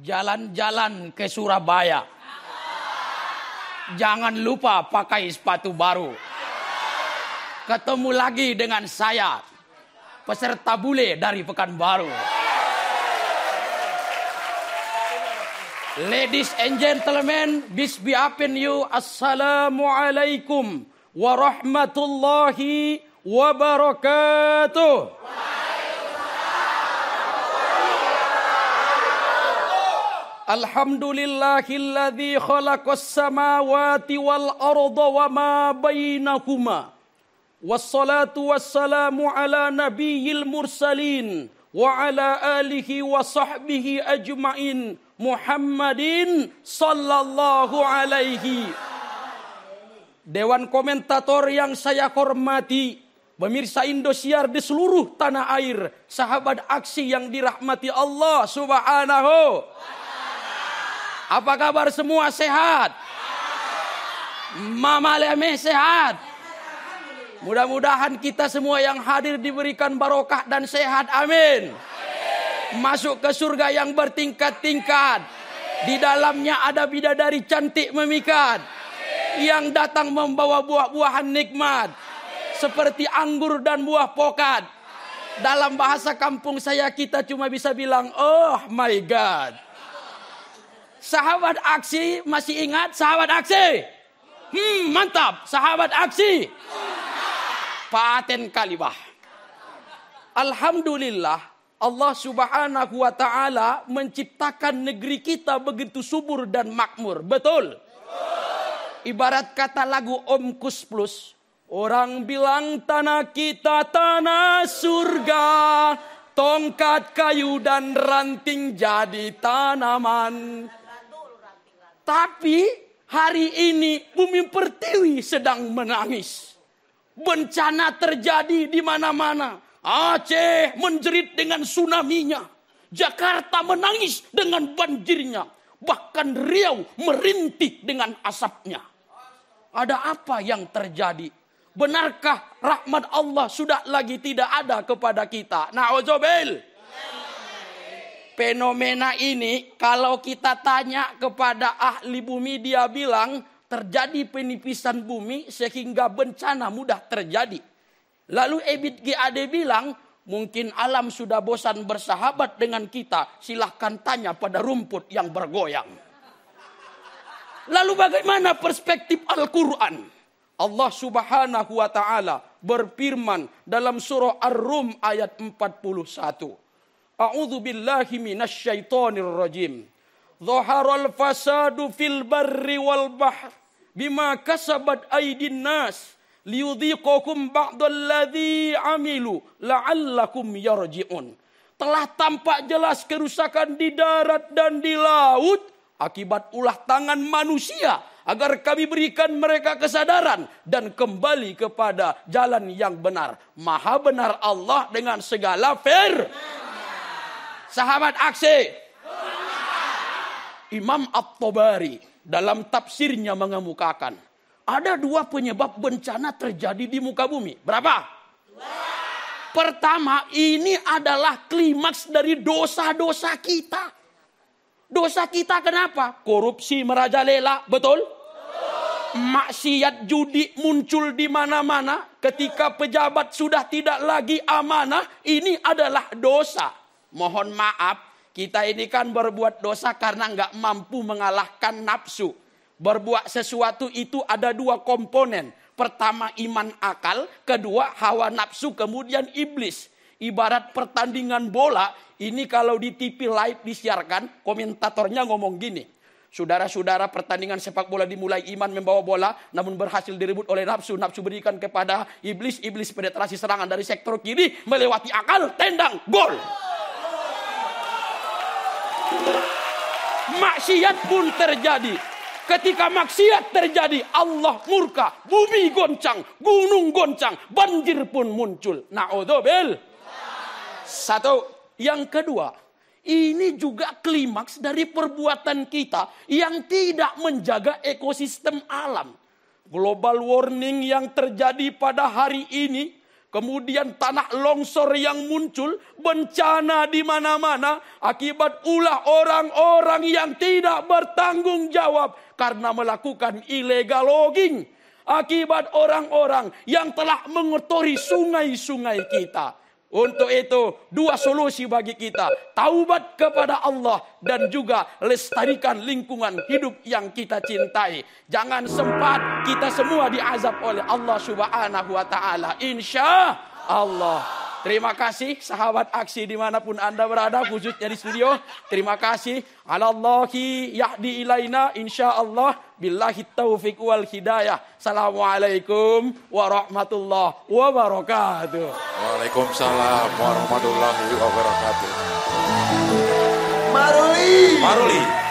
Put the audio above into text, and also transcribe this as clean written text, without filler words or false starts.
Jalan-jalan ke Surabaya. Jangan lupa pakai sepatu baru. Ketemu lagi dengan saya, peserta bule dari Pekanbaru. Ladies and gentlemen, Assalamualaikum warahmatullahi wabarakatuh. Alhamdulillahilladzi khalaqas samawati wal arda wa ma bainakuma. Wassalatu wassalamu ala nabiyil mursalin wa ala alihi wa sahbihi ajma'in. Muhammadin sallallahu alaihi. Dewan komentator yang saya hormati, pemirsa Indosiar di seluruh tanah air, sahabat aksi yang dirahmati Allah Subhanahu. Apa kabar semua, sehat? Mama Leme sehat? Mudah-mudahan kita semua yang hadir diberikan barokah dan sehat, amin. Masuk ke surga yang bertingkat-tingkat. Di dalamnya ada bidadari cantik memikat, yang datang membawa buah-buahan nikmat, seperti anggur dan buah pokat. Dalam bahasa kampung saya, kita cuma bisa bilang, oh my God. Sahabat aksi, masih ingat sahabat aksi? Mantap, sahabat aksi. Paten kalibah. Alhamdulillah, Allah Subhanahu wa ta'ala menciptakan negeri kita begitu subur dan makmur. Betul? Ibarat kata lagu Om Kus Plus, orang bilang tanah kita tanah surga, tongkat kayu dan ranting jadi tanaman. Tapi hari ini bumi pertiwi sedang menangis. Bencana terjadi di mana-mana. Aceh menjerit dengan tsunami-nya. Jakarta menangis dengan banjirnya. Bahkan Riau merintih dengan asapnya. Ada apa yang terjadi? Benarkah rahmat Allah sudah lagi tidak ada kepada kita? Na'udzubillah. Fenomena ini kalau kita tanya kepada ahli bumi, dia bilang terjadi penipisan bumi sehingga bencana mudah terjadi. Lalu Ebit GAD bilang mungkin alam sudah bosan bersahabat dengan kita. Silahkan tanya pada rumput yang bergoyang. Lalu bagaimana perspektif Al-Quran? Allah Subhanahu wa ta'ala berfirman dalam surah Ar-Rum ayat 41. A'udzu billahi minasyaitonir rajim. Dhaharal fasadu fil barri wal bahr bima kasabat aydin nas liyudhiqakum ba'dalladzi amilu la'allakum yarji'un. Telah tampak jelas kerusakan di darat dan di laut akibat ulah tangan manusia, agar kami berikan mereka kesadaran dan kembali kepada jalan yang benar. Maha benar Allah dengan segala Sahabat aksi. Imam At-Tabari dalam tafsirnya mengemukakan ada dua penyebab bencana terjadi di muka bumi. Berapa? Pertama, ini adalah klimaks dari dosa-dosa kita. Dosa kita kenapa? Korupsi merajalela, betul? Maksiat judi muncul di mana-mana. Ketika pejabat sudah tidak lagi amanah, ini adalah dosa. Mohon maaf, kita ini kan berbuat dosa karena nggak mampu mengalahkan nafsu. Berbuat sesuatu itu ada dua komponen. Pertama iman akal, kedua hawa nafsu, kemudian iblis. Ibarat pertandingan bola, ini kalau di TV live disiarkan, komentatornya ngomong gini. Saudara-saudara, pertandingan sepak bola dimulai, iman membawa bola, namun berhasil direbut oleh nafsu. Nafsu berikan kepada iblis, iblis penetrasi serangan dari sektor kiri, melewati akal, tendang, gol. Maksiat pun terjadi. Ketika maksiat terjadi, Allah murka, bumi goncang, gunung goncang, banjir pun muncul. Na'udzubillah. Satu. Yang kedua, ini juga klimaks dari perbuatan kita yang tidak menjaga ekosistem alam. Global warming yang terjadi pada hari ini, kemudian tanah longsor yang muncul, bencana di mana-mana, akibat ulah orang-orang yang tidak bertanggung jawab karena melakukan illegal logging, akibat orang-orang yang telah mengotori sungai-sungai kita. Untuk itu, dua solusi bagi kita. Taubat kepada Allah dan juga lestarikan lingkungan hidup yang kita cintai. Jangan sempat kita semua diazab oleh Allah Subhanahu wa Ta'ala. Insya Allah. Terima kasih sahabat aksi dimanapun Anda berada, khususnya di studio. Terima kasih. Alallahi yahdi ilaina insyaallah. Billahi taufiq wal hidayah. Assalamualaikum warahmatullahi wabarakatuh. Waalaikumsalam warahmatullahi wabarakatuh. Maruli. Maruli.